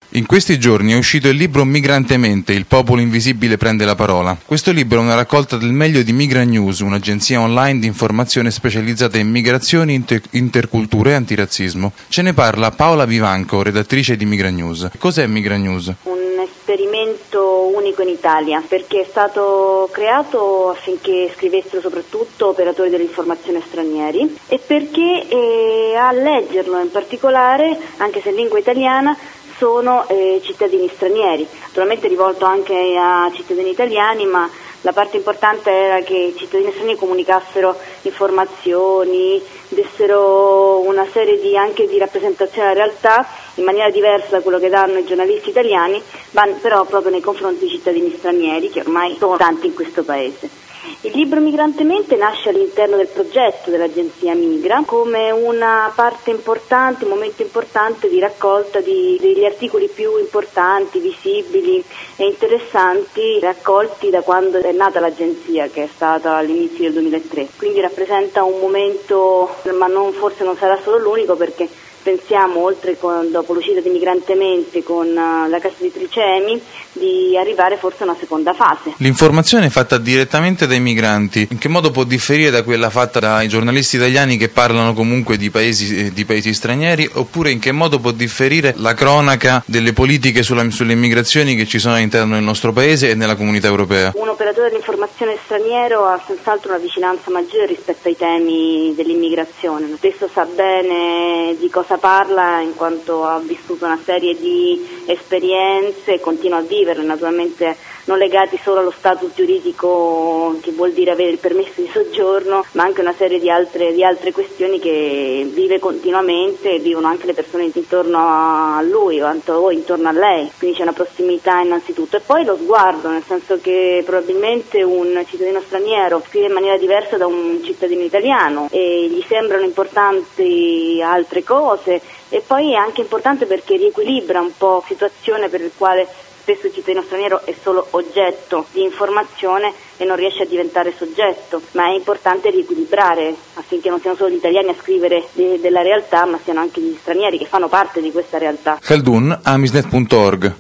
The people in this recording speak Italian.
In questi giorni è uscito il libro Migrantemente, il popolo invisibile prende la parola. Questo libro è una raccolta del meglio di Migranews, un'agenzia online di informazione specializzata in migrazioni, interculture e antirazzismo. Ce ne parla Paola Vivanco, redattrice di Migranews. Cos'è Migranews? Un esperimento unico in Italia, perché è stato creato affinché scrivessero soprattutto operatori dell'informazione stranieri e perché a leggerlo in particolare, anche se in lingua italiana, sono cittadini stranieri, naturalmente rivolto anche a cittadini italiani, ma la parte importante era che i cittadini stranieri comunicassero informazioni, dessero una serie anche di rappresentazione della realtà in maniera diversa da quello che danno i giornalisti italiani, ma però proprio nei confronti dei cittadini stranieri, che ormai sono tanti in questo paese. Il libro Migrantemente nasce all'interno del progetto dell'agenzia Migra come una parte importante, un momento importante di raccolta degli articoli più importanti, visibili e interessanti raccolti da quando è nata l'agenzia, che è stata all'inizio del 2003. Quindi rappresenta un momento, ma forse non sarà solo l'unico, perché pensiamo, dopo l'uscita di Migrantemente con la casa editrice EMI, di arrivare forse a una seconda fase. L'informazione è fatta direttamente dai migranti. In che modo può differire da quella fatta dai giornalisti italiani che parlano comunque di paesi stranieri, oppure in che modo può differire la cronaca delle politiche sulle immigrazioni che ci sono all'interno del nostro paese e nella comunità europea? Un operatore dell'informazione straniero ha senz'altro una vicinanza maggiore rispetto ai temi dell'immigrazione. Spesso sa bene di cosa parla, in quanto ha vissuto una serie di esperienze e continua a viverle, naturalmente non legati solo allo status giuridico, che vuol dire avere il permesso di soggiorno, ma anche una serie di altre questioni che vive continuamente e vivono anche le persone intorno a lui o intorno a lei, quindi c'è una prossimità innanzitutto. E poi lo sguardo, nel senso che probabilmente un cittadino straniero scrive in maniera diversa da un cittadino italiano e gli sembrano importanti altre cose, e poi è anche importante perché riequilibra un po' situazione per il quale spesso il cittadino straniero è solo oggetto di informazione e non riesce a diventare soggetto, ma è importante riequilibrare affinché non siano solo gli italiani a scrivere della realtà, ma siano anche gli stranieri che fanno parte di questa realtà. Khaldun, amisnet.org